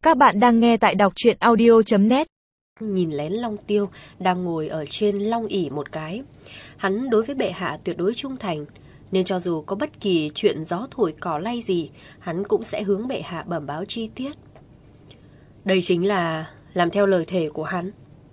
Các bạn đang nghe tại đọc truyện audio.net. Nhìn lén Long Tiêu đang ngồi ở trên long ỷ một cái. Hắn đối với bệ hạ tuyệt đối trung thành, nên cho dù có bất kỳ chuyện gió thổi cỏ lay gì, hắn cũng sẽ hướng bệ hạ bẩm báo chi tiết. Đây chính là làm theo lời thề của hắn.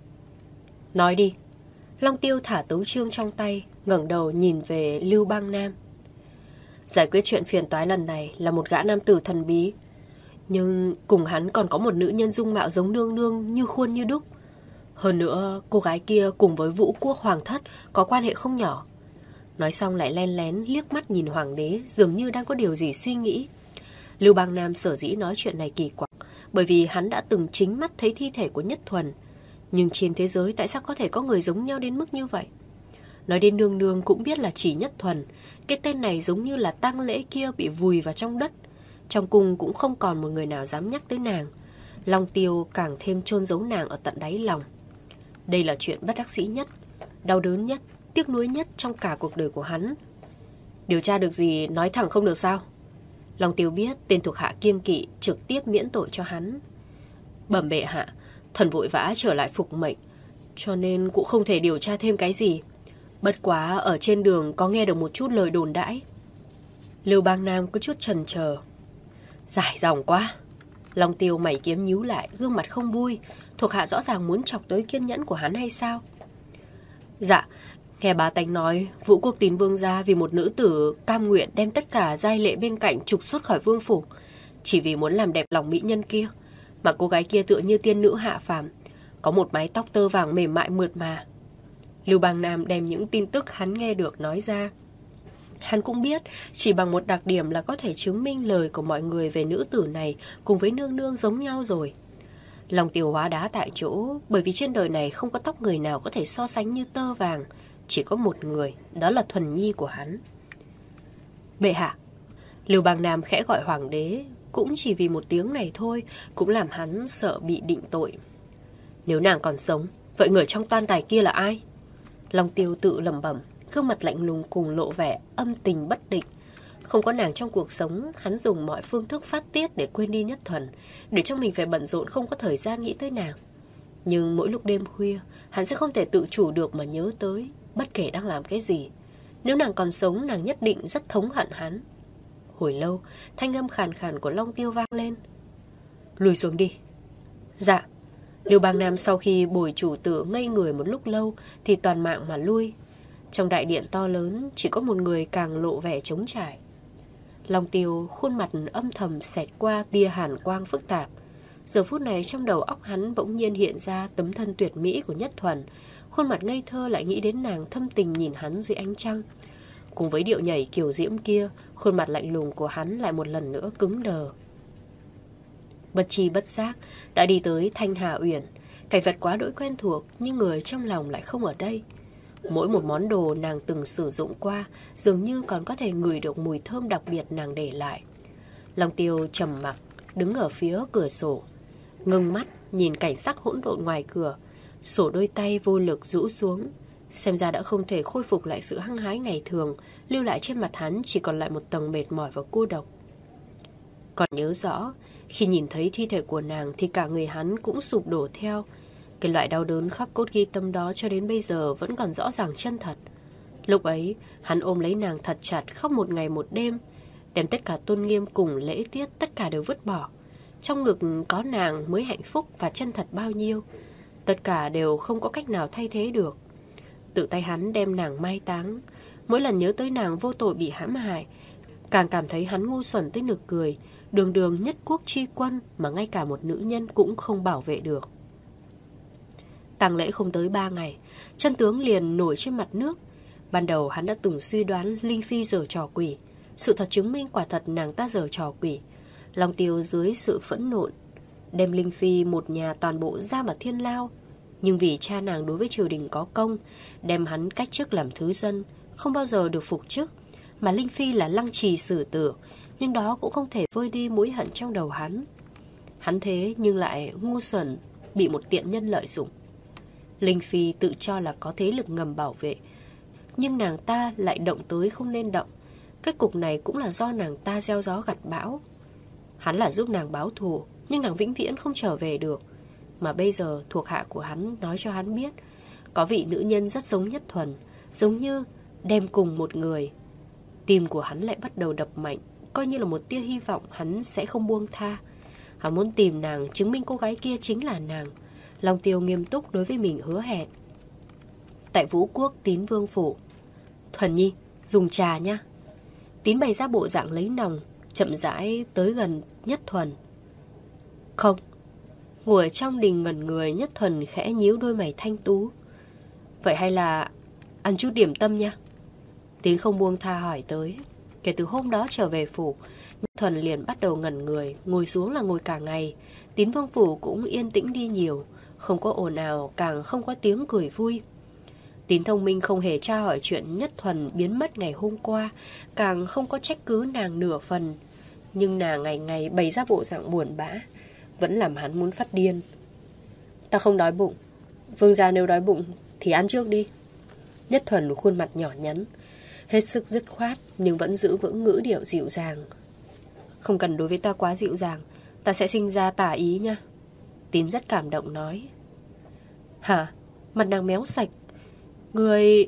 Nói đi. Long Tiêu thả tấu chương trong tay, ngẩng đầu nhìn về Lưu Bang Nam. Giải quyết chuyện phiền toái lần này là một gã nam tử thần bí, nhưng cùng hắn còn có một nữ nhân dung mạo giống nương nương như khuôn như đúc. Hơn nữa, cô gái kia cùng với Vũ Quốc Hoàng thất có quan hệ không nhỏ. Nói xong lại len lén liếc mắt nhìn hoàng đế, dường như đang có điều gì suy nghĩ. Lưu Bang Nam sở dĩ nói chuyện này kỳ quặc, bởi vì hắn đã từng chính mắt thấy thi thể của Nhất Thuần. Nhưng trên thế giới tại sao có thể có người giống nhau đến mức như vậy? Nói đến nương nương cũng biết là chỉ Nhất Thuần. Cái tên này giống như là tang lễ kia bị vùi vào trong đất. Trong cung cũng không còn một người nào dám nhắc tới nàng. Long Tiêu càng thêm chôn giấu nàng ở tận đáy lòng. Đây là chuyện bất đắc dĩ nhất, đau đớn nhất, tiếc nuối nhất trong cả cuộc đời của hắn. Điều tra được gì nói thẳng không được sao? Long Tiêu biết tên thuộc hạ kiêng kỵ, trực tiếp miễn tội cho hắn. Bẩm bệ hạ, thần vội vã trở lại phục mệnh, cho nên cũng không thể điều tra thêm cái gì. Bất quá ở trên đường có nghe được một chút lời đồn đãi. Lưu Bang Nam có chút chần chờ. Dài dòng quá. Long Tiêu mày kiếm nhíu lại, gương mặt không vui. Thuộc hạ rõ ràng muốn chọc tới kiên nhẫn của hắn hay sao? Dạ, nghe bá tánh nói Vũ Quốc Tín Vương gia vì một nữ tử cam nguyện đem tất cả giai lệ bên cạnh trục xuất khỏi vương phủ, chỉ vì muốn làm đẹp lòng mỹ nhân kia. Mà cô gái kia tựa như tiên nữ hạ phàm, có một mái tóc tơ vàng mềm mại mượt mà. Lưu Bang Nam đem những tin tức hắn nghe được nói ra. Hắn cũng biết chỉ bằng một đặc điểm là có thể chứng minh lời của mọi người về nữ tử này cùng với nương nương giống nhau rồi. Lòng Tiêu hóa đá tại chỗ, bởi vì trên đời này không có tóc người nào có thể so sánh như tơ vàng. Chỉ có một người, đó là Thuần Nhi của hắn. Bệ hạ. Lưu Bang Nam khẽ gọi hoàng đế, cũng chỉ vì một tiếng này thôi, cũng làm hắn sợ bị định tội. Nếu nàng còn sống, vậy người trong toan tài kia là ai? Long Tiêu tự lẩm bẩm, gương mặt lạnh lùng cùng lộ vẻ âm tình bất định. Không có nàng trong cuộc sống, hắn dùng mọi phương thức phát tiết để quên đi Nhất Thuần, để cho mình phải bận rộn không có thời gian nghĩ tới nàng. Nhưng mỗi lúc đêm khuya, hắn sẽ không thể tự chủ được mà nhớ tới, bất kể đang làm cái gì. Nếu nàng còn sống, nàng nhất định rất thống hận hắn. Hồi lâu, thanh âm khàn khàn của Long Tiêu vang lên. Lùi xuống đi. Dạ. Lưu Bang Nam sau khi bồi chủ tử ngây người một lúc lâu thì toàn mạng mà lui. Trong đại điện to lớn chỉ có một người càng lộ vẻ trống trải. Long Tiêu khuôn mặt âm thầm xẹt qua tia hàn quang phức tạp. Giờ phút này trong đầu óc hắn bỗng nhiên hiện ra tấm thân tuyệt mỹ của Nhất Thuần. Khuôn mặt ngây thơ lại nghĩ đến nàng thâm tình nhìn hắn dưới ánh trăng. Cùng với điệu nhảy kiều diễm kia, khuôn mặt lạnh lùng của hắn lại một lần nữa cứng đờ. Bất chi bất giác đã đi tới Thanh Hà Uyển. Cảnh vật quá đỗi quen thuộc, nhưng người trong lòng lại không ở đây. Mỗi một món đồ nàng từng sử dụng qua dường như còn có thể ngửi được mùi thơm đặc biệt nàng để lại. Long Tiêu trầm mặc đứng ở phía cửa sổ, ngưng mắt nhìn cảnh sắc hỗn độn ngoài cửa. Sổ đôi tay vô lực rũ xuống, xem ra đã không thể khôi phục lại sự hăng hái ngày thường. Lưu lại trên mặt hắn chỉ còn lại một tầng mệt mỏi và cô độc. Còn nhớ rõ, khi nhìn thấy thi thể của nàng thì cả người hắn cũng sụp đổ theo. Cái loại đau đớn khắc cốt ghi tâm đó cho đến bây giờ vẫn còn rõ ràng chân thật. Lúc ấy, hắn ôm lấy nàng thật chặt, khóc một ngày một đêm, đem tất cả tôn nghiêm cùng lễ tiết tất cả đều vứt bỏ. Trong ngực có nàng mới hạnh phúc và chân thật bao nhiêu. Tất cả đều không có cách nào thay thế được. Tự tay hắn đem nàng mai táng. Mỗi lần nhớ tới nàng vô tội bị hãm hại, càng cảm thấy hắn ngu xuẩn tới nực cười. Đường đường nhất quốc tri quân mà ngay cả một nữ nhân cũng không bảo vệ được. Tang lễ không tới 3 ngày, chân tướng liền nổi trên mặt nước. Ban đầu hắn đã từng suy đoán Linh Phi giở trò quỷ. Sự thật chứng minh quả thật nàng ta giở trò quỷ. Long Tiêu dưới sự phẫn nộ đem Linh Phi một nhà toàn bộ ra mà thiên lao. Nhưng vì cha nàng đối với triều đình có công, đem hắn cách chức làm thứ dân, không bao giờ được phục chức. Mà Linh Phi là lăng trì xử tử, nhưng đó cũng không thể vơi đi mối hận trong đầu hắn. Hắn thế nhưng lại ngu xuẩn, bị một tiện nhân lợi dụng. Linh Phi tự cho là có thế lực ngầm bảo vệ, nhưng nàng ta lại động tới không nên động. Kết cục này cũng là do nàng ta gieo gió gặt bão. Hắn là giúp nàng báo thù, nhưng nàng vĩnh viễn không trở về được. Mà bây giờ thuộc hạ của hắn nói cho hắn biết có vị nữ nhân rất giống Nhất Thuần, giống như đem cùng một người. Tim của hắn lại bắt đầu đập mạnh, coi như là một tia hy vọng hắn sẽ không buông tha. Hắn muốn tìm nàng, chứng minh cô gái kia chính là nàng. Long Tiêu nghiêm túc đối với mình hứa hẹn. Tại Vũ Quốc Tín Vương phủ. Thuần Nhi, dùng trà nha. Tín bày ra bộ dạng lấy nòng, chậm rãi tới gần Nhất Thuần. Không. Ngồi ở trong đình ngẩn người, Nhất Thuần khẽ nhíu đôi mày thanh tú. Vậy hay là ăn chút điểm tâm nha. Tín không buông tha hỏi tới. Kể từ hôm đó trở về phủ, Nhất Thuần liền bắt đầu ngẩn người, ngồi xuống là ngồi cả ngày. Tín Vương phủ cũng yên tĩnh đi nhiều, không có ồn ào, càng không có tiếng cười vui. Tín thông minh không hề tra hỏi chuyện Nhất Thuần biến mất ngày hôm qua, càng không có trách cứ nàng nửa phần. Nhưng nàng ngày ngày bày ra bộ dạng buồn bã, vẫn làm hắn muốn phát điên. Ta không đói bụng. Vương gia nếu đói bụng thì ăn trước đi. Nhất Thuần khuôn mặt nhỏ nhắn, hết sức dứt khoát nhưng vẫn giữ vững ngữ điệu dịu dàng. Không cần đối với ta quá dịu dàng, ta sẽ sinh ra tà ý nha. Tín rất cảm động nói. Hả? Mặt nàng méo sạch. Người...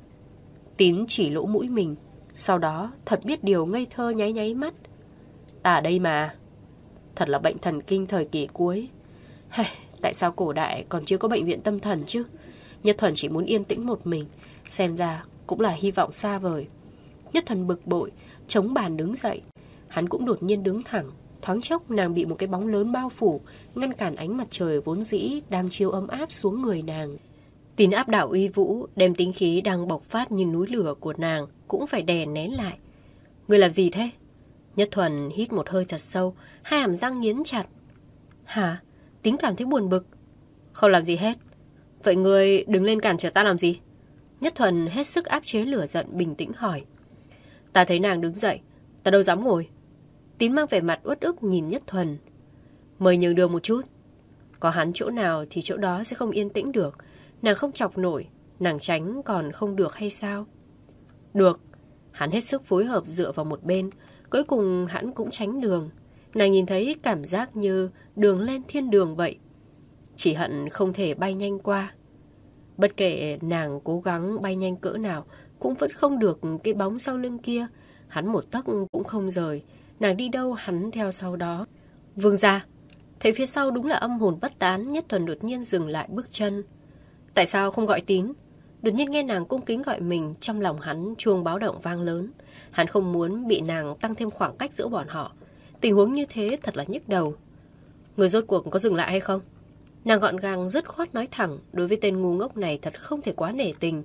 Tín chỉ lỗ mũi mình, sau đó thật biết điều ngây thơ nháy nháy mắt. Ta ở đây mà. Thật là bệnh thần kinh thời kỳ cuối. Tại sao cổ đại còn chưa có bệnh viện tâm thần chứ? Nhất Thuần chỉ muốn yên tĩnh một mình, xem ra cũng là hy vọng xa vời. Nhất Thuần bực bội, chống bàn đứng dậy. Hắn cũng đột nhiên đứng thẳng. Thoáng chốc nàng bị một cái bóng lớn bao phủ, ngăn cản ánh mặt trời vốn dĩ đang chiếu ấm áp xuống người nàng. Tín áp đảo uy vũ, đem tính khí đang bộc phát như núi lửa của nàng cũng phải đè nén lại. Người làm gì thế? Nhất Thuần hít một hơi thật sâu, hai hàm răng nghiến chặt. Hả? Tín cảm thấy buồn bực. Không làm gì hết. Vậy người đứng lên cản trở ta làm gì? Nhất Thuần hết sức áp chế lửa giận, bình tĩnh hỏi. Ta thấy nàng đứng dậy, ta đâu dám ngồi. Tín mang vẻ mặt uất ức nhìn Nhất Thuần. Mời nhường đường một chút. Có hắn chỗ nào thì chỗ đó sẽ không yên tĩnh được. Nàng không chọc nổi, nàng tránh còn không được hay sao? Được. Hắn hết sức phối hợp dựa vào một bên. Cuối cùng hắn cũng tránh đường. Nàng nhìn thấy cảm giác như đường lên thiên đường vậy. Chỉ hận không thể bay nhanh qua. Bất kể nàng cố gắng bay nhanh cỡ nào, cũng vẫn không được cái bóng sau lưng kia. Hắn một tấc cũng không rời. Nàng đi đâu hắn theo sau đó. Vương gia. Thấy phía sau đúng là âm hồn bất tán, Nhất Thuần đột nhiên dừng lại bước chân. Tại sao không gọi Tín? Đột nhiên nghe nàng cung kính gọi mình, trong lòng hắn chuông báo động vang lớn. Hắn không muốn bị nàng tăng thêm khoảng cách giữa bọn họ. Tình huống như thế thật là nhức đầu. Người rốt cuộc có dừng lại hay không? Nàng gọn gàng dứt khoát nói thẳng, đối với tên ngu ngốc này thật không thể quá nể tình.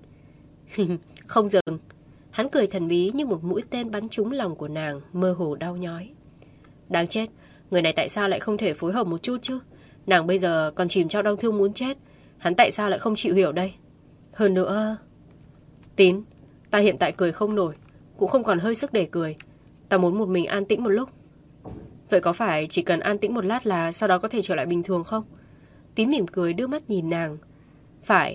Không dừng. Hắn cười thần bí như một mũi tên bắn trúng lòng của nàng, mơ hồ đau nhói. Đáng chết, người này tại sao lại không thể phối hợp một chút chứ? Nàng bây giờ còn chìm trong đau thương muốn chết. Hắn tại sao lại không chịu hiểu đây? Hơn nữa... Tín, ta hiện tại cười không nổi, cũng không còn hơi sức để cười. Ta muốn một mình an tĩnh một lúc. Vậy có phải chỉ cần an tĩnh một lát là sau đó có thể trở lại bình thường không? Tín mỉm cười đưa mắt nhìn nàng. Phải.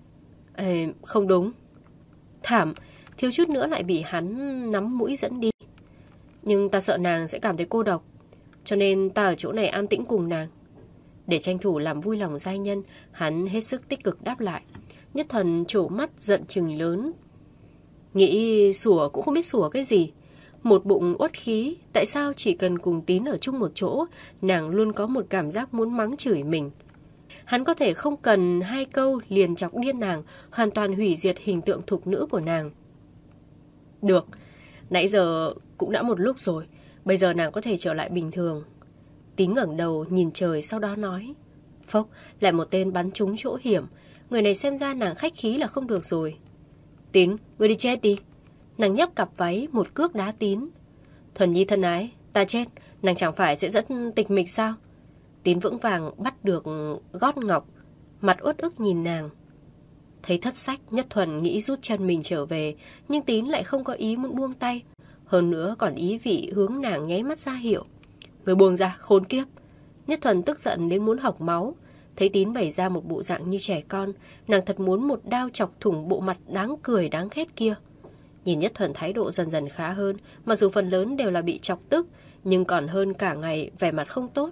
Không đúng. Thảm, thiếu chút nữa lại bị hắn nắm mũi dẫn đi. Nhưng ta sợ nàng sẽ cảm thấy cô độc, cho nên ta ở chỗ này an tĩnh cùng nàng. Để tranh thủ làm vui lòng giai nhân, hắn hết sức tích cực đáp lại. Nhất Thuần trổ mắt giận chừng lớn. Nghĩ sủa cũng không biết sủa cái gì. Một bụng uất khí, tại sao chỉ cần cùng Tín ở chung một chỗ, nàng luôn có một cảm giác muốn mắng chửi mình. Hắn có thể không cần 2 câu liền chọc điên nàng, hoàn toàn hủy diệt hình tượng thục nữ của nàng. Được, nãy giờ cũng đã một lúc rồi, bây giờ nàng có thể trở lại bình thường. Tín ngẩng đầu nhìn trời sau đó nói. Phốc, lại một tên bắn trúng chỗ hiểm. Người này xem ra nàng khách khí là không được rồi. Tín, ngươi đi chết đi. Nàng nhấc cặp váy một cước đá Tín. Thuần Nhi thân ái, ta chết, nàng chẳng phải sẽ rất tịch mịch sao? Tín vững vàng bắt được gót ngọc, mặt uất ức nhìn nàng. Thấy thất sách, Nhất Thuần nghĩ rút chân mình trở về, nhưng Tín lại không có ý muốn buông tay. Hơn nữa còn ý vị hướng nàng nháy mắt ra hiệu. Người buông ra, khốn kiếp. Nhất Thuần tức giận đến muốn hộc máu. Thấy Tín bày ra một bộ dạng như trẻ con, nàng thật muốn một đao chọc thủng bộ mặt đáng cười đáng ghét kia. Nhìn Nhất Thuần thái độ dần dần khá hơn, mặc dù phần lớn đều là bị chọc tức, nhưng còn hơn cả ngày vẻ mặt không tốt.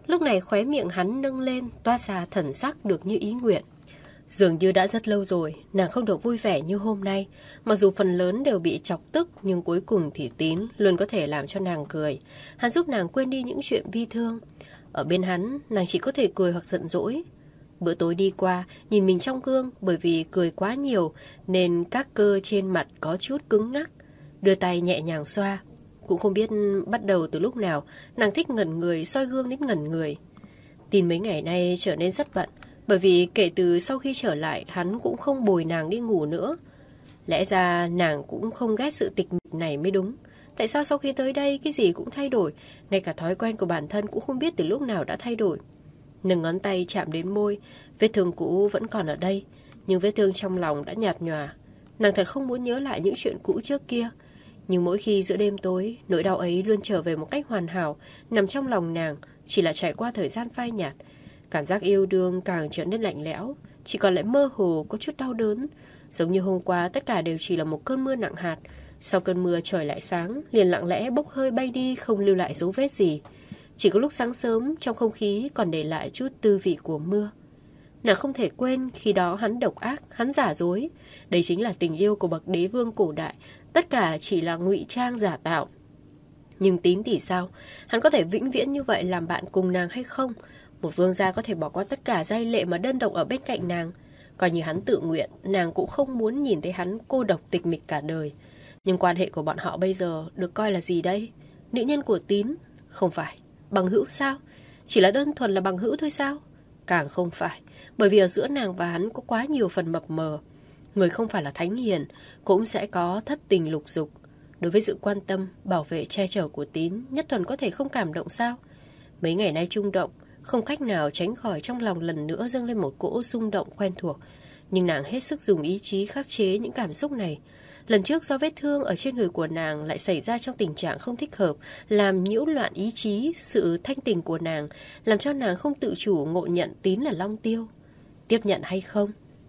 Lúc này khóe miệng hắn nâng lên, toát ra thần sắc được như ý nguyện. Dường như đã rất lâu rồi, nàng không được vui vẻ như hôm nay. Mặc dù phần lớn đều bị chọc tức, nhưng cuối cùng thì Tín luôn có thể làm cho nàng cười. Hắn giúp nàng quên đi những chuyện bi thương. Ở bên hắn, nàng chỉ có thể cười hoặc giận dỗi. Bữa tối đi qua, nhìn mình trong gương, bởi vì cười quá nhiều nên các cơ trên mặt có chút cứng ngắc. Đưa tay nhẹ nhàng xoa. Cũng không biết bắt đầu từ lúc nào, nàng thích ngẩn người, soi gương đến ngẩn người. Tín mấy ngày nay trở nên rất bận, bởi vì kể từ sau khi trở lại, hắn cũng không bồi nàng đi ngủ nữa. Lẽ ra nàng cũng không ghét sự tịch mịch này mới đúng. Tại sao sau khi tới đây cái gì cũng thay đổi, ngay cả thói quen của bản thân cũng không biết từ lúc nào đã thay đổi. Nâng ngón tay chạm đến môi, vết thương cũ vẫn còn ở đây, nhưng vết thương trong lòng đã nhạt nhòa. Nàng thật không muốn nhớ lại những chuyện cũ trước kia. Nhưng mỗi khi giữa đêm tối, nỗi đau ấy luôn trở về một cách hoàn hảo, nằm trong lòng nàng, chỉ là trải qua thời gian phai nhạt. Cảm giác yêu đương càng trở nên lạnh lẽo, chỉ còn lại mơ hồ có chút đau đớn. Giống như hôm qua tất cả đều chỉ là một cơn mưa nặng hạt. Sau cơn mưa trời lại sáng, liền lặng lẽ bốc hơi bay đi, không lưu lại dấu vết gì. Chỉ có lúc sáng sớm, trong không khí còn để lại chút tư vị của mưa. Nàng không thể quên khi đó hắn độc ác, hắn giả dối. Đây chính là tình yêu của bậc đế vương cổ đại. Tất cả chỉ là ngụy trang giả tạo. Nhưng Tín thì sao? Hắn có thể vĩnh viễn như vậy làm bạn cùng nàng hay không? Một vương gia có thể bỏ qua tất cả giai lệ mà đơn độc ở bên cạnh nàng. Coi như hắn tự nguyện, nàng cũng không muốn nhìn thấy hắn cô độc tịch mịch cả đời. Nhưng quan hệ của bọn họ bây giờ được coi là gì đây? Nữ nhân của Tín? Không phải. Bằng hữu sao? Chỉ là đơn thuần là bằng hữu thôi sao? Càng không phải. Bởi vì ở giữa nàng và hắn có quá nhiều phần mập mờ. Người không phải là thánh hiền cũng sẽ có thất tình lục dục. Đối với sự quan tâm, bảo vệ, che chở của Tín, Nhất Thuần có thể không cảm động sao? Mấy ngày nay trung động, không cách nào tránh khỏi trong lòng lần nữa dâng lên một cỗ rung động quen thuộc. Nhưng nàng hết sức dùng ý chí khắc chế những cảm xúc này. Lần trước do vết thương ở trên người của nàng lại xảy ra trong tình trạng không thích hợp, làm nhiễu loạn ý chí, sự thanh tình của nàng, làm cho nàng không tự chủ ngộ nhận Tín là Long Tiêu. Tiếp nhận hay không?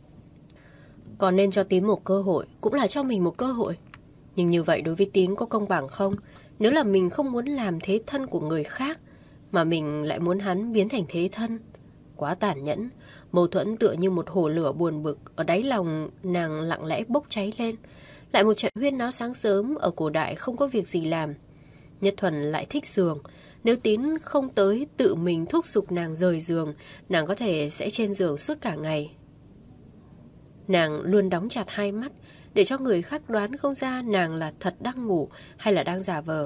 Còn nên cho Tín một cơ hội, cũng là cho mình một cơ hội. Nhưng như vậy đối với Tín có công bằng không? Nếu là mình không muốn làm thế thân của người khác, mà mình lại muốn hắn biến thành thế thân. Quá tàn nhẫn, mâu thuẫn tựa như một hồ lửa buồn bực, ở đáy lòng nàng lặng lẽ bốc cháy lên. Lại một trận huyên náo sáng sớm, ở cổ đại không có việc gì làm. Nhất Thuần lại thích giường. Nếu Tín không tới tự mình thúc giục nàng rời giường, nàng có thể sẽ trên giường suốt cả ngày. Nàng luôn đóng chặt hai mắt, để cho người khác đoán không ra nàng là thật đang ngủ hay là đang giả vờ.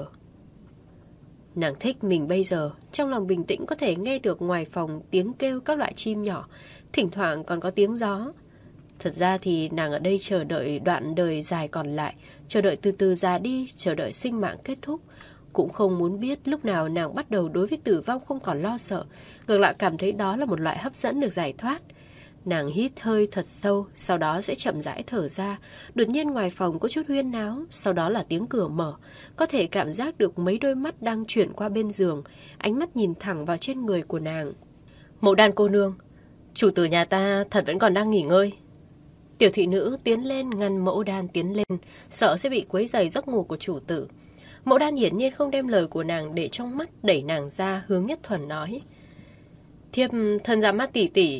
Nàng thích mình bây giờ, trong lòng bình tĩnh có thể nghe được ngoài phòng tiếng kêu các loại chim nhỏ, thỉnh thoảng còn có tiếng gió. Thật ra thì nàng ở đây chờ đợi đoạn đời dài còn lại, chờ đợi từ từ già đi, chờ đợi sinh mạng kết thúc. Cũng không muốn biết lúc nào nàng bắt đầu đối với tử vong không còn lo sợ, ngược lại cảm thấy đó là một loại hấp dẫn được giải thoát. Nàng hít hơi thật sâu, sau đó sẽ chậm rãi thở ra. Đột nhiên ngoài phòng có chút huyên náo, sau đó là tiếng cửa mở. Có thể cảm giác được mấy đôi mắt đang chuyển qua bên giường, ánh mắt nhìn thẳng vào trên người của nàng. Mộ Đan cô nương, chủ tử nhà ta thật vẫn còn đang nghỉ ngơi. Tiểu thị nữ tiến lên ngăn Mẫu Đan tiến lên, sợ sẽ bị quấy rầy giấc ngủ của chủ tử. Mẫu Đan hiển nhiên không đem lời của nàng để trong mắt, đẩy nàng ra hướng Nhất Thuần nói: Thiếp thân ra mắt tỷ tỷ.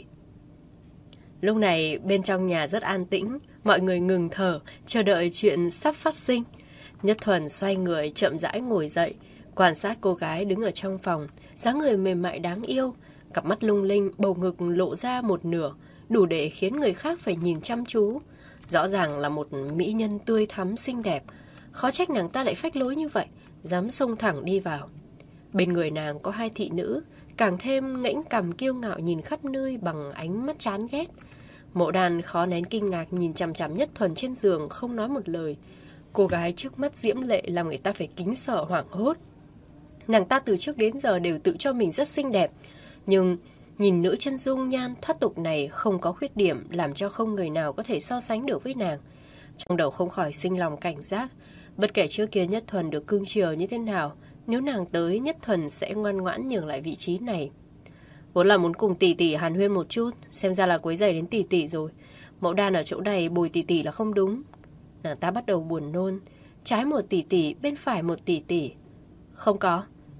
Lúc này bên trong nhà rất an tĩnh, mọi người ngừng thở, chờ đợi chuyện sắp phát sinh. Nhất Thuần xoay người chậm rãi ngồi dậy, quan sát cô gái đứng ở trong phòng, dáng người mềm mại đáng yêu, cặp mắt lung linh, bầu ngực lộ ra một nửa, đủ để khiến người khác phải nhìn chăm chú. Rõ ràng là một mỹ nhân tươi thắm xinh đẹp, khó trách nàng ta lại phách lối như vậy, dám xông thẳng đi vào. Bên người nàng có hai thị nữ, càng thêm ngẩng cằm kiêu ngạo nhìn khắp nơi bằng ánh mắt chán ghét. Mộ Đan khó nén kinh ngạc nhìn chằm chằm Nhất Thuần trên giường, không nói một lời. Cô gái trước mắt diễm lệ làm người ta phải kính sợ hoảng hốt. Nàng ta từ trước đến giờ đều tự cho mình rất xinh đẹp, nhưng nhìn nữ chân dung nhan thoát tục này không có khuyết điểm, làm cho không người nào có thể so sánh được với nàng. Trong đầu không khỏi sinh lòng cảnh giác. Bất kể trước kia Nhất Thuần được cưng chiều như thế nào, nếu nàng tới, Nhất Thuần sẽ ngoan ngoãn nhường lại vị trí này. Vốn là muốn cùng tỷ tỷ hàn huyên một chút, xem ra là quấy rầy đến tỷ tỷ rồi. Mẫu Đan ở chỗ này bồi tỷ tỷ là không đúng. Nàng ta bắt đầu buồn nôn. Trái một tỷ tỷ, bên phải một tỷ tỷ. Không có,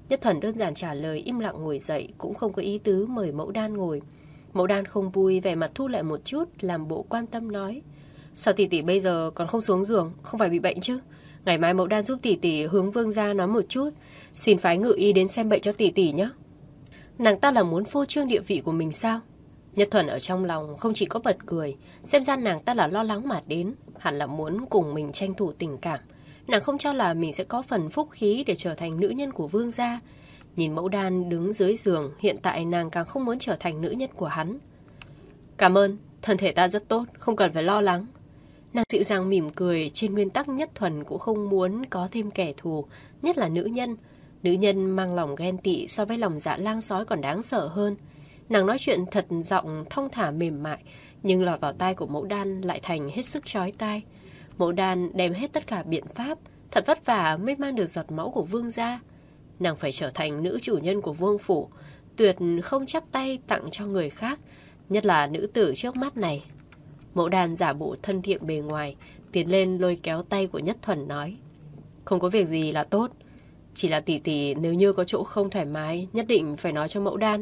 Nhất Thuần đơn giản trả lời, im lặng ngồi dậy, cũng không có ý tứ mời Mẫu Đan ngồi. Mẫu Đan không vui, vẻ mặt thu lại một chút, làm bộ quan tâm nói: Sao tỷ tỷ bây giờ còn không xuống giường, không phải bị bệnh chứ? Ngày mai Mẫu Đan giúp tỷ tỷ hướng Vương gia nói một chút, xin phái ngự y đến xem bệnh cho tỷ tỷ nhé. Nàng ta là muốn phô trương địa vị của mình sao? Nhất Thuần ở trong lòng không chỉ có bật cười, xem ra nàng ta là lo lắng mà đến, hẳn là muốn cùng mình tranh thủ tình cảm. Nàng không cho là mình sẽ có phần phúc khí để trở thành nữ nhân của Vương gia. Nhìn Mẫu Đan đứng dưới giường, hiện tại nàng càng không muốn trở thành nữ nhân của hắn. Cảm ơn, thân thể ta rất tốt, không cần phải lo lắng. Nàng dịu dàng mỉm cười, trên nguyên tắc Nhất Thuần cũng không muốn có thêm kẻ thù, nhất là nữ nhân. Nữ nhân mang lòng ghen tị so với lòng dạ lang sói còn đáng sợ hơn. Nàng nói chuyện thật giọng thong thả mềm mại, nhưng lọt vào tai của Mẫu Đan lại thành hết sức chói tai. Mẫu Đan đem hết tất cả biện pháp, thật vất vả mới mang được giọt máu của Vương gia. Nàng phải trở thành nữ chủ nhân của Vương phủ, tuyệt không chắp tay tặng cho người khác, nhất là nữ tử trước mắt này. Mẫu Đan giả bộ thân thiện bề ngoài, tiến lên lôi kéo tay của Nhất Thuần nói: Không có việc gì là tốt, chỉ là tỷ tỷ nếu như có chỗ không thoải mái, nhất định phải nói cho Mẫu Đan.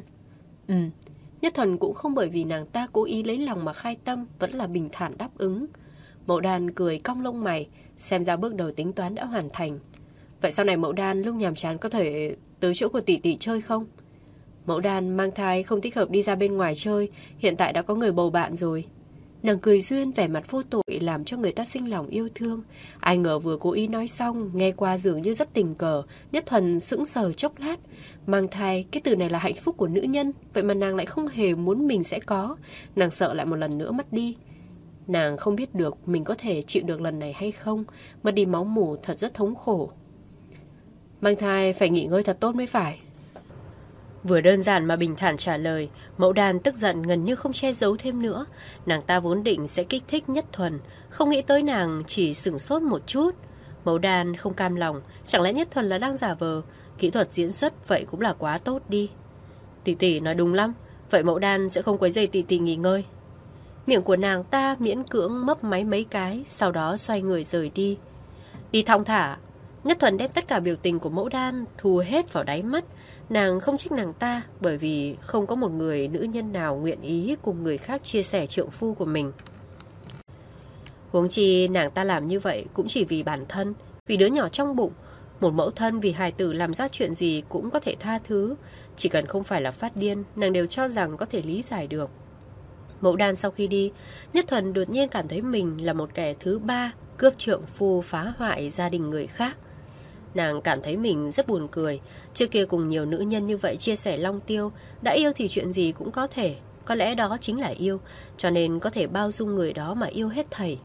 Nhất Thuần cũng không bởi vì nàng ta cố ý lấy lòng mà khai tâm, vẫn là bình thản đáp ứng. Mẫu Đan cười cong lông mày, xem ra bước đầu tính toán đã hoàn thành. Vậy sau này Mẫu Đan lúc nhàm chán có thể tới chỗ của tỷ tỷ chơi không? Mẫu Đan mang thai không thích hợp đi ra bên ngoài chơi, hiện tại đã có người bầu bạn rồi. Nàng cười duyên, vẻ mặt vô tội làm cho người ta sinh lòng yêu thương. Ai ngờ vừa cố ý nói xong, nghe qua dường như rất tình cờ. Nhất Thuần sững sờ chốc lát. Mang thai, cái từ này là hạnh phúc của nữ nhân, vậy mà nàng lại không hề muốn mình sẽ có. Nàng sợ lại một lần nữa mất đi. Nàng không biết được mình có thể chịu được lần này hay không. Mất đi máu mủ thật rất thống khổ. Mang thai phải nghỉ ngơi thật tốt mới phải. Vừa đơn giản mà bình thản trả lời, Mẫu Đan tức giận gần như không che giấu thêm nữa. Nàng ta vốn định sẽ kích thích Nhất Thuần, không nghĩ tới nàng chỉ sửng sốt một chút. Mẫu Đan không cam lòng, chẳng lẽ Nhất Thuần là đang giả vờ? Kỹ thuật diễn xuất vậy cũng là quá tốt đi. Tỷ tỷ nói đúng lắm, vậy Mẫu Đan sẽ không quấy rầy tỷ tỷ nghỉ ngơi. Miệng của nàng ta miễn cưỡng mấp máy mấy cái, sau đó xoay người rời đi. Đi thong thả. Nhất Thuần đem tất cả biểu tình của Mẫu Đan thu hết vào đáy mắt. Nàng không trách nàng ta, bởi vì không có một người nữ nhân nào nguyện ý cùng người khác chia sẻ trượng phu của mình. Huống chi nàng ta làm như vậy cũng chỉ vì bản thân, vì đứa nhỏ trong bụng. Một mẫu thân vì hài tử làm ra chuyện gì cũng có thể tha thứ, chỉ cần không phải là phát điên, nàng đều cho rằng có thể lý giải được. Mẫu Đan sau khi đi, Nhất Thuần đột nhiên cảm thấy mình là một kẻ thứ ba, cướp trượng phu phá hoại gia đình người khác. Nàng cảm thấy mình rất buồn cười. Trước kia cùng nhiều nữ nhân như vậy chia sẻ long tiêu, đã yêu thì chuyện gì cũng có thể. Có lẽ đó chính là yêu, cho nên có thể bao dung người đó mà yêu hết thảy.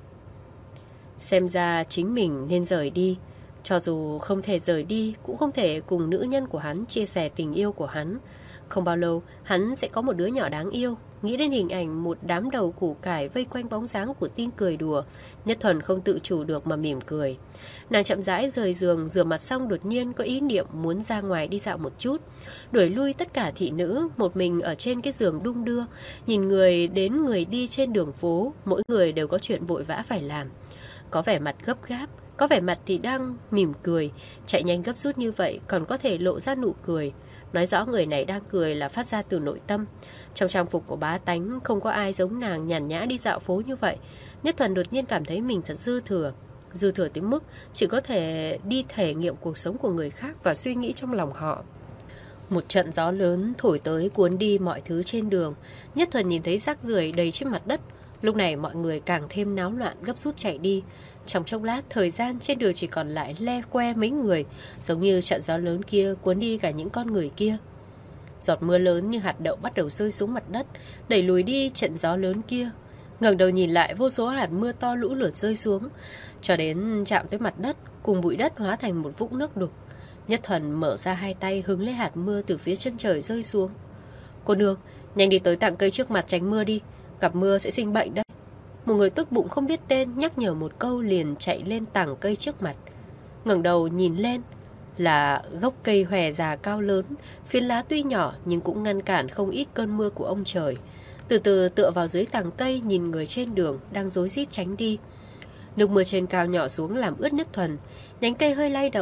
Xem ra chính mình nên rời đi. Cho dù không thể rời đi, cũng không thể cùng nữ nhân của hắn chia sẻ tình yêu của hắn. Không bao lâu, hắn sẽ có một đứa nhỏ đáng yêu. Nghĩ đến hình ảnh một đám đầu củ cải vây quanh bóng dáng của Tin cười đùa, Nhất Thuần không tự chủ được mà mỉm cười. Nàng chậm rãi rời giường, rửa mặt xong đột nhiên có ý niệm muốn ra ngoài đi dạo một chút. Đuổi lui tất cả thị nữ, một mình ở trên cái giường đung đưa, nhìn người đến người đi trên đường phố, mỗi người đều có chuyện vội vã phải làm. Có vẻ mặt gấp gáp, có vẻ mặt thì đang mỉm cười, chạy nhanh gấp rút như vậy còn có thể lộ ra nụ cười. Nói rõ người này đang cười là phát ra từ nội tâm. Trong trang phục của bá tánh không có ai giống nàng nhàn nhã đi dạo phố như vậy. Nhất Thuần đột nhiên cảm thấy mình thật dư thừa tới mức chỉ có thể đi thể nghiệm cuộc sống của người khác và suy nghĩ trong lòng họ. Một trận gió lớn thổi tới cuốn đi mọi thứ trên đường. Nhất Thuần nhìn thấy rác rưởi đầy trên mặt đất. Lúc này mọi người càng thêm náo loạn gấp rút chạy đi. Trong chốc lát thời gian trên đường chỉ còn lại le que mấy người, giống như trận gió lớn kia cuốn đi cả những con người kia. Giọt mưa lớn như hạt đậu bắt đầu rơi xuống mặt đất, đẩy lùi đi trận gió lớn kia. Ngẩng đầu nhìn lại, vô số hạt mưa to lũ lượt rơi xuống, cho đến chạm tới mặt đất, cùng bụi đất hóa thành một vũng nước đục. Nhất Thuần mở ra hai tay hứng lấy hạt mưa từ phía chân trời rơi xuống. Cô nương, nhanh đi tới tảng cây trước mặt tránh mưa đi, gặp mưa sẽ sinh bệnh đấy. Một người tốt bụng không biết tên nhắc nhở một câu liền chạy lên tảng cây trước mặt. Ngẩng đầu nhìn lên là gốc cây hòe già cao lớn, phiến lá tuy nhỏ nhưng cũng ngăn cản không ít cơn mưa của ông trời. Từ từ tựa vào dưới tảng cây nhìn người trên đường đang rối rít tránh đi. Nước mưa trên cao nhỏ xuống làm ướt Nhất Thuần, nhánh cây hơi lay động.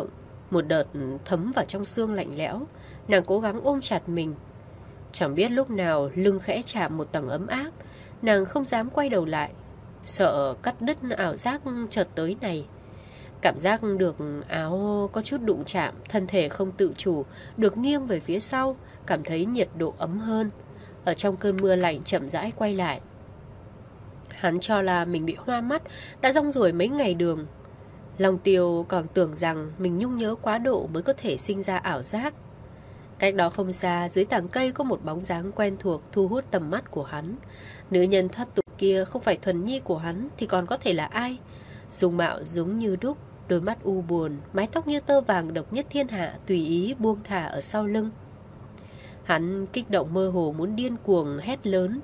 Một đợt thấm vào trong xương lạnh lẽo. Nàng cố gắng ôm chặt mình. Chẳng biết lúc nào lưng khẽ chạm một tầng ấm áp. Nàng không dám quay đầu lại, sợ cắt đứt ảo giác chợt tới này. Cảm giác được áo có chút đụng chạm, thân thể không tự chủ được nghiêng về phía sau, cảm thấy nhiệt độ ấm hơn. Ở trong cơn mưa lạnh chậm rãi quay lại. Hắn cho là mình bị hoa mắt, đã rong ruổi mấy ngày đường. Long Tiêu còn tưởng rằng mình nhung nhớ quá độ mới có thể sinh ra ảo giác. Cách đó không xa, dưới tàng cây có một bóng dáng quen thuộc thu hút tầm mắt của hắn. Nữ nhân thoát tục kia không phải thuần nhi của hắn thì còn có thể là ai? Dung mạo giống như đúc, đôi mắt u buồn, mái tóc như tơ vàng độc nhất thiên hạ tùy ý buông thả ở sau lưng. Hắn kích động mơ hồ muốn điên cuồng hét lớn.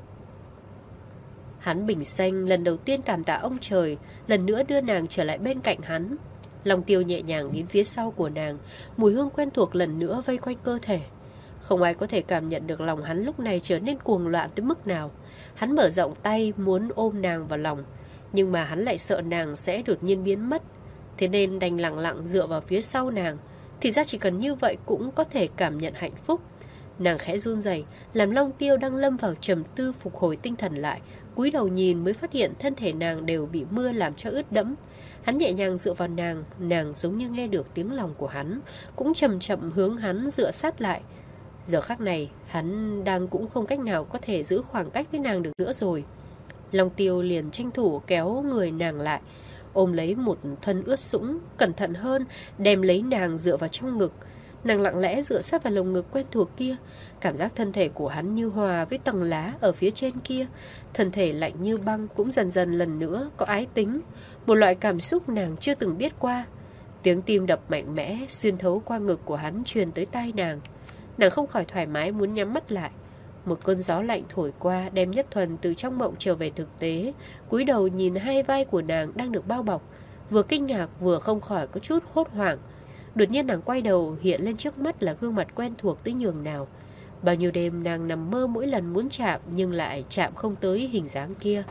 Hắn bình sinh lần đầu tiên cảm tạ ông trời, lần nữa đưa nàng trở lại bên cạnh hắn. Long Tiêu nhẹ nhàng đến phía sau của nàng, mùi hương quen thuộc lần nữa vây quanh cơ thể. Không ai có thể cảm nhận được lòng hắn lúc này trở nên cuồng loạn tới mức nào. Hắn mở rộng tay muốn ôm nàng vào lòng, nhưng mà hắn lại sợ nàng sẽ đột nhiên biến mất. Thế nên đành lặng lặng dựa vào phía sau nàng. Thì ra chỉ cần như vậy cũng có thể cảm nhận hạnh phúc. Nàng khẽ run rẩy, làm Long Tiêu đang lâm vào trầm tư phục hồi tinh thần lại. Cúi đầu nhìn mới phát hiện thân thể nàng đều bị mưa làm cho ướt đẫm. Hắn nhẹ nhàng dựa vào nàng, nàng giống như nghe được tiếng lòng của hắn, cũng chậm chậm hướng hắn dựa sát lại. Giờ khắc này, hắn đang cũng không cách nào có thể giữ khoảng cách với nàng được nữa rồi. Long Tiêu liền tranh thủ kéo người nàng lại, ôm lấy một thân ướt sũng, cẩn thận hơn, đem lấy nàng dựa vào trong ngực. Nàng lặng lẽ dựa sát vào lồng ngực quen thuộc kia. Cảm giác thân thể của hắn như hòa với tầng lá ở phía trên kia. Thân thể lạnh như băng cũng dần dần lần nữa có ái tính. Một loại cảm xúc nàng chưa từng biết qua. Tiếng tim đập mạnh mẽ xuyên thấu qua ngực của hắn truyền tới tai nàng. Nàng không khỏi thoải mái muốn nhắm mắt lại. Một cơn gió lạnh thổi qua đem Nhất Thuần từ trong mộng trở về thực tế. Cúi đầu nhìn hai vai của nàng đang được bao bọc, vừa kinh ngạc vừa không khỏi có chút hốt hoảng. Đột nhiên nàng quay đầu, hiện lên trước mắt là gương mặt quen thuộc tới nhường nào. Bao nhiêu đêm nàng nằm mơ mỗi lần muốn chạm nhưng lại chạm không tới hình dáng kia.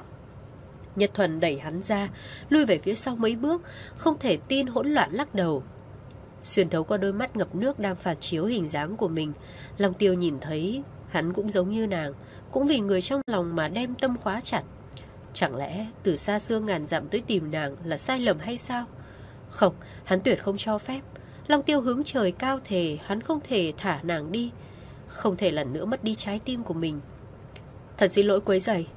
Nhất Thuần đẩy hắn ra, lui về phía sau mấy bước, không thể tin hỗn loạn lắc đầu. Xuyên thấu qua đôi mắt ngập nước đang phản chiếu hình dáng của mình, Long Tiêu nhìn thấy hắn cũng giống như nàng, cũng vì người trong lòng mà đem tâm khóa chặt. Chẳng lẽ từ xa xưa ngàn dặm tới tìm nàng là sai lầm hay sao? Không, hắn tuyệt không cho phép. Long Tiêu hướng trời cao thề hắn không thể thả nàng đi, không thể lần nữa mất đi trái tim của mình. Thật xin lỗi quấy rầy.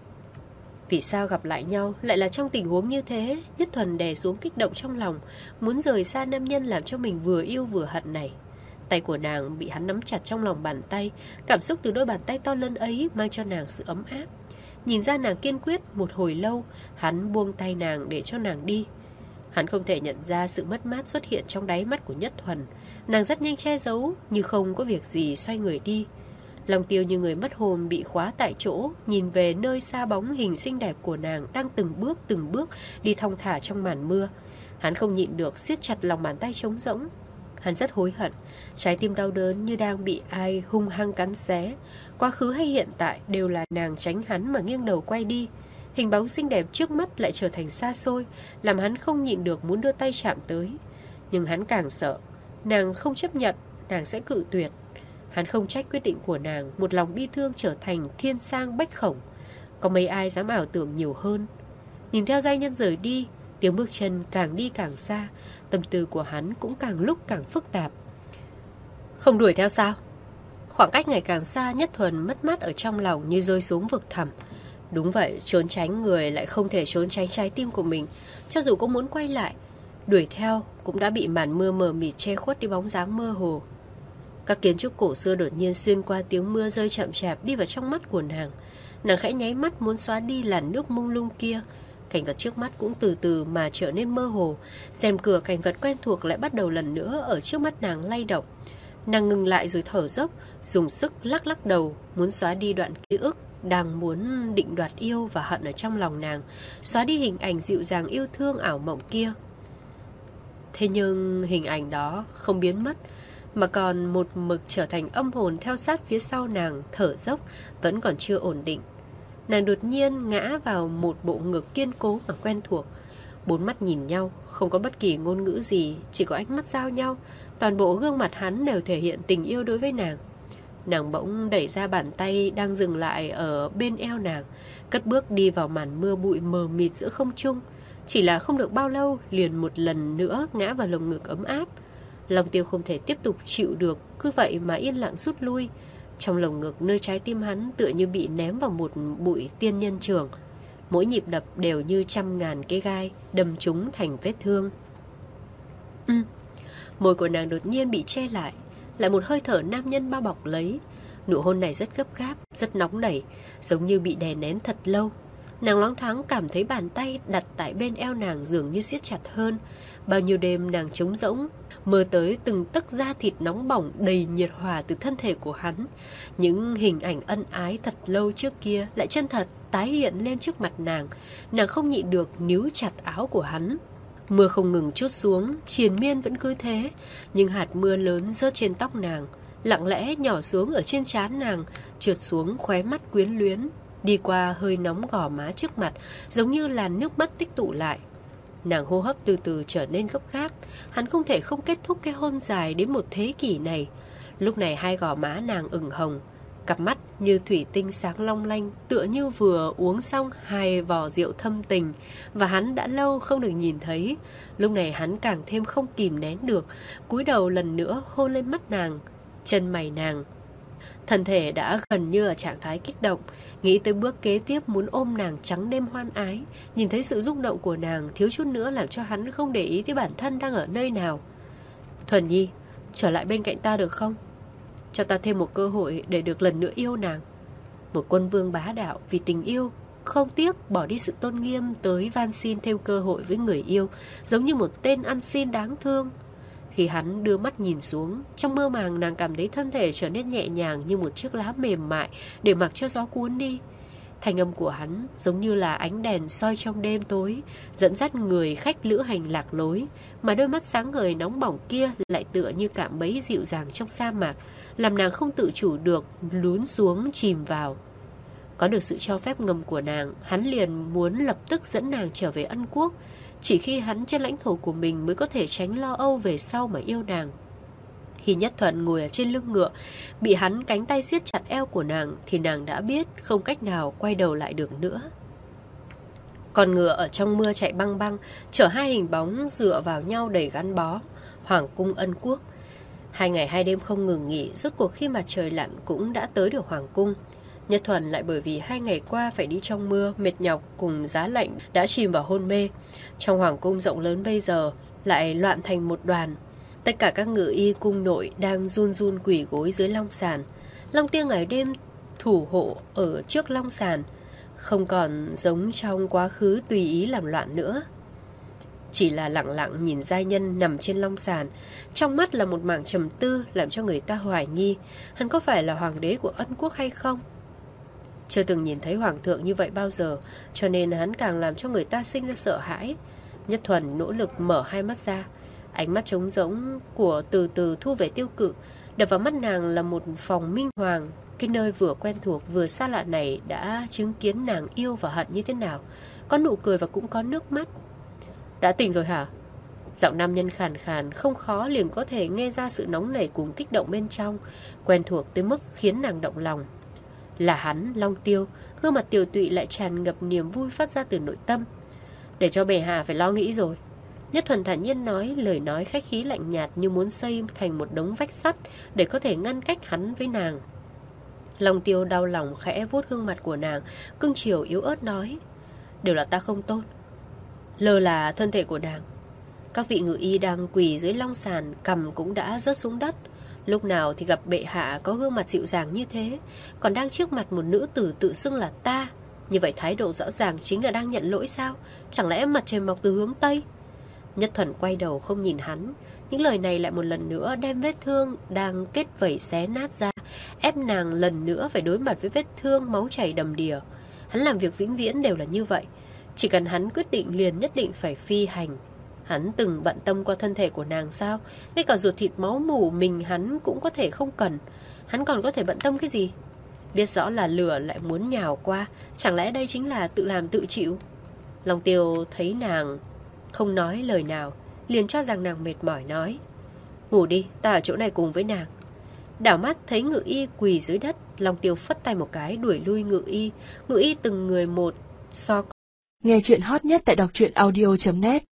Vì sao gặp lại nhau lại là trong tình huống như thế? Nhất Thuần đè xuống kích động trong lòng, muốn rời xa nam nhân làm cho mình vừa yêu vừa hận này. Tay của nàng bị hắn nắm chặt trong lòng bàn tay. Cảm xúc từ đôi bàn tay to lớn ấy mang cho nàng sự ấm áp. Nhìn ra nàng kiên quyết một hồi lâu, hắn buông tay nàng để cho nàng đi. Hắn không thể nhận ra sự mất mát xuất hiện trong đáy mắt của Nhất Thuần. Nàng rất nhanh che giấu, như không có việc gì xoay người đi. Long Tiêu như người mất hồn bị khóa tại chỗ, nhìn về nơi xa bóng hình xinh đẹp của nàng đang từng bước đi thong thả trong màn mưa. Hắn không nhịn được siết chặt lòng bàn tay trống rỗng. Hắn rất hối hận, trái tim đau đớn như đang bị ai hung hăng cắn xé. Quá khứ hay hiện tại đều là nàng tránh hắn mà nghiêng đầu quay đi. Hình bóng xinh đẹp trước mắt lại trở thành xa xôi, làm hắn không nhịn được muốn đưa tay chạm tới. Nhưng hắn càng sợ, nàng không chấp nhận, nàng sẽ cự tuyệt. Hắn không trách quyết định của nàng, một lòng bi thương trở thành thiên sang bách khổng. Có mấy ai dám ảo tưởng nhiều hơn. Nhìn theo giai nhân rời đi, tiếng bước chân càng đi càng xa, tâm tư của hắn cũng càng lúc càng phức tạp. Không đuổi theo sao? Khoảng cách ngày càng xa, Nhất Thuần mất mát ở trong lòng như rơi xuống vực thẳm. Đúng vậy, trốn tránh người lại không thể trốn tránh trái tim của mình. Cho dù có muốn quay lại, đuổi theo cũng đã bị màn mưa mờ mịt che khuất đi bóng dáng mơ hồ. Các kiến trúc cổ xưa đột nhiên xuyên qua tiếng mưa rơi chậm chạp đi vào trong mắt của nàng. Nàng khẽ nháy mắt muốn xóa đi làn nước mông lung kia. Cảnh vật trước mắt cũng từ từ mà trở nên mơ hồ. Rèm cửa cảnh vật quen thuộc lại bắt đầu lần nữa ở trước mắt nàng lay động. Nàng ngừng lại rồi thở dốc, dùng sức lắc lắc đầu, muốn xóa đi đoạn ký ức đang muốn định đoạt yêu và hận ở trong lòng nàng, xóa đi hình ảnh dịu dàng yêu thương ảo mộng kia. Thế nhưng hình ảnh đó không biến mất, mà còn một mực trở thành âm hồn theo sát phía sau nàng, thở dốc vẫn còn chưa ổn định. Nàng đột nhiên ngã vào một bộ ngực kiên cố mà quen thuộc. Bốn mắt nhìn nhau, không có bất kỳ ngôn ngữ gì, chỉ có ánh mắt giao nhau. Toàn bộ gương mặt hắn đều thể hiện tình yêu đối với nàng. Nàng bỗng đẩy ra bàn tay đang dừng lại ở bên eo nàng, cất bước đi vào màn mưa bụi mờ mịt giữa không trung. Chỉ là không được bao lâu, liền một lần nữa ngã vào lồng ngực ấm áp. Long Tiêu không thể tiếp tục chịu được, cứ vậy mà yên lặng rút lui. Trong lồng ngực nơi trái tim hắn tựa như bị ném vào một bụi tiên nhân trường. Mỗi nhịp đập đều như trăm ngàn cái gai đâm trúng thành vết thương. Môi của nàng đột nhiên bị che lại một hơi thở nam nhân bao bọc lấy. Nụ hôn này rất gấp gáp, rất nóng nảy, giống như bị đè nén thật lâu. Nàng loáng thoáng cảm thấy bàn tay đặt tại bên eo nàng dường như siết chặt hơn. Bao nhiêu đêm nàng trống rỗng, mơ tới từng tấc da thịt nóng bỏng đầy nhiệt hòa từ thân thể của hắn. Những hình ảnh ân ái thật lâu trước kia lại chân thật tái hiện lên trước mặt nàng. Nàng không nhịn được níu chặt áo của hắn. Mưa không ngừng trút xuống, triền miên vẫn cứ thế. Nhưng hạt mưa lớn rớt trên tóc nàng, lặng lẽ nhỏ xuống ở trên trán nàng, trượt xuống khóe mắt quyến luyến, đi qua hơi nóng gò má trước mặt, giống như là nước mắt tích tụ lại. Nàng hô hấp từ từ trở nên gấp gáp. Hắn không thể không kết thúc cái hôn dài đến một thế kỷ này. Lúc này hai gò má nàng ửng hồng, cặp mắt như thủy tinh sáng long lanh, tựa như vừa uống xong 2 vò rượu thâm tình, và hắn đã lâu không được nhìn thấy. Lúc này hắn càng thêm không kìm nén được, cúi đầu lần nữa hôn lên mắt nàng, chân mày nàng. Thân thể đã gần như ở trạng thái kích động, nghĩ tới bước kế tiếp muốn ôm nàng trắng đêm hoan ái. Nhìn thấy sự rung động của nàng, thiếu chút nữa làm cho hắn không để ý tới bản thân đang ở nơi nào. Thuần Nhi, trở lại bên cạnh ta được không? Cho ta thêm một cơ hội để được lần nữa yêu nàng. Một quân vương bá đạo vì tình yêu, không tiếc bỏ đi sự tôn nghiêm tới van xin thêm cơ hội với người yêu, giống như một tên ăn xin đáng thương. Khi hắn đưa mắt nhìn xuống, trong mơ màng nàng cảm thấy thân thể trở nên nhẹ nhàng như một chiếc lá mềm mại để mặc cho gió cuốn đi. Thanh âm của hắn giống như là ánh đèn soi trong đêm tối, dẫn dắt người khách lữ hành lạc lối, mà đôi mắt sáng ngời nóng bỏng kia lại tựa như cạm bẫy dịu dàng trong sa mạc, làm nàng không tự chủ được lún xuống chìm vào. Có được sự cho phép ngầm của nàng, hắn liền muốn lập tức dẫn nàng trở về Ân Quốc. Chỉ khi hắn trên lãnh thổ của mình mới có thể tránh lo âu về sau mà yêu nàng. Khi Nhất Thuận ngồi ở trên lưng ngựa, bị hắn cánh tay siết chặt eo của nàng, thì nàng đã biết không cách nào quay đầu lại được nữa. Con ngựa ở trong mưa chạy băng băng, chở hai hình bóng dựa vào nhau đầy gắn bó. Hoàng cung Ân Quốc. 2 ngày 2 đêm không ngừng nghỉ, rốt cuộc khi mặt trời lặn cũng đã tới được Hoàng cung. Nhất Thuần lại bởi vì 2 ngày qua phải đi trong mưa, mệt nhọc cùng giá lạnh đã chìm vào hôn mê. Trong hoàng cung rộng lớn bây giờ lại loạn thành một đoàn. Tất cả các ngự y cung nội đang run run quỳ gối dưới long sàn. Long Tiêu ngày đêm thủ hộ ở trước long sàn, không còn giống trong quá khứ tùy ý làm loạn nữa. Chỉ là lặng lặng nhìn giai nhân nằm trên long sàn, trong mắt là một mảng trầm tư làm cho người ta hoài nghi hắn có phải là hoàng đế của Ân Quốc hay không. Chưa từng nhìn thấy hoàng thượng như vậy bao giờ, cho nên hắn càng làm cho người ta sinh ra sợ hãi. Nhất Thuần nỗ lực mở hai mắt ra, ánh mắt trống rỗng của từ từ thu về tiêu cự. Đập vào mắt nàng là một phòng minh hoàng. Cái nơi vừa quen thuộc vừa xa lạ này đã chứng kiến nàng yêu và hận như thế nào. Có nụ cười và cũng có nước mắt. Đã tỉnh rồi hả? Giọng nam nhân khàn khàn, không khó liền có thể nghe ra sự nóng nảy cùng kích động bên trong, quen thuộc tới mức khiến nàng động lòng. Là hắn, Long Tiêu, gương mặt tiều tụy lại tràn ngập niềm vui phát ra từ nội tâm. Để cho bệ hạ phải lo nghĩ rồi. Nhất Thuần thản nhiên nói, lời nói khách khí lạnh nhạt như muốn xây thành một đống vách sắt để có thể ngăn cách hắn với nàng. Long Tiêu đau lòng khẽ vuốt gương mặt của nàng, cưng chiều yếu ớt nói: Đều là ta không tốt. Lơ là thân thể của nàng. Các vị ngự y đang quỳ dưới long sàn, cằm cũng đã rớt xuống đất. Lúc nào thì gặp bệ hạ có gương mặt dịu dàng như thế, còn đang trước mặt một nữ tử tự xưng là ta. Như vậy thái độ rõ ràng chính là đang nhận lỗi sao? Chẳng lẽ mặt trời mọc từ hướng Tây? Nhất Thuần quay đầu không nhìn hắn. Những lời này lại một lần nữa đem vết thương đang kết vẩy xé nát ra, ép nàng lần nữa phải đối mặt với vết thương máu chảy đầm đìa. Hắn làm việc vĩnh viễn đều là như vậy. Chỉ cần hắn quyết định liền nhất định phải phi hành. Hắn từng bận tâm qua thân thể của nàng sao? Ngay cả ruột thịt máu mủ mình hắn cũng có thể không cần. Hắn còn có thể bận tâm cái gì? Biết rõ là lửa lại muốn nhào qua, chẳng lẽ đây chính là tự làm tự chịu? Long Tiêu thấy nàng không nói lời nào, liền cho rằng nàng mệt mỏi nói: ngủ đi, ta ở chỗ này cùng với nàng. Đảo mắt thấy Ngự Y quỳ dưới đất, Long Tiêu phất tay một cái đuổi lui Ngự Y từng người một so. Nghe chuyện hot nhất tại đọc truyện audio.net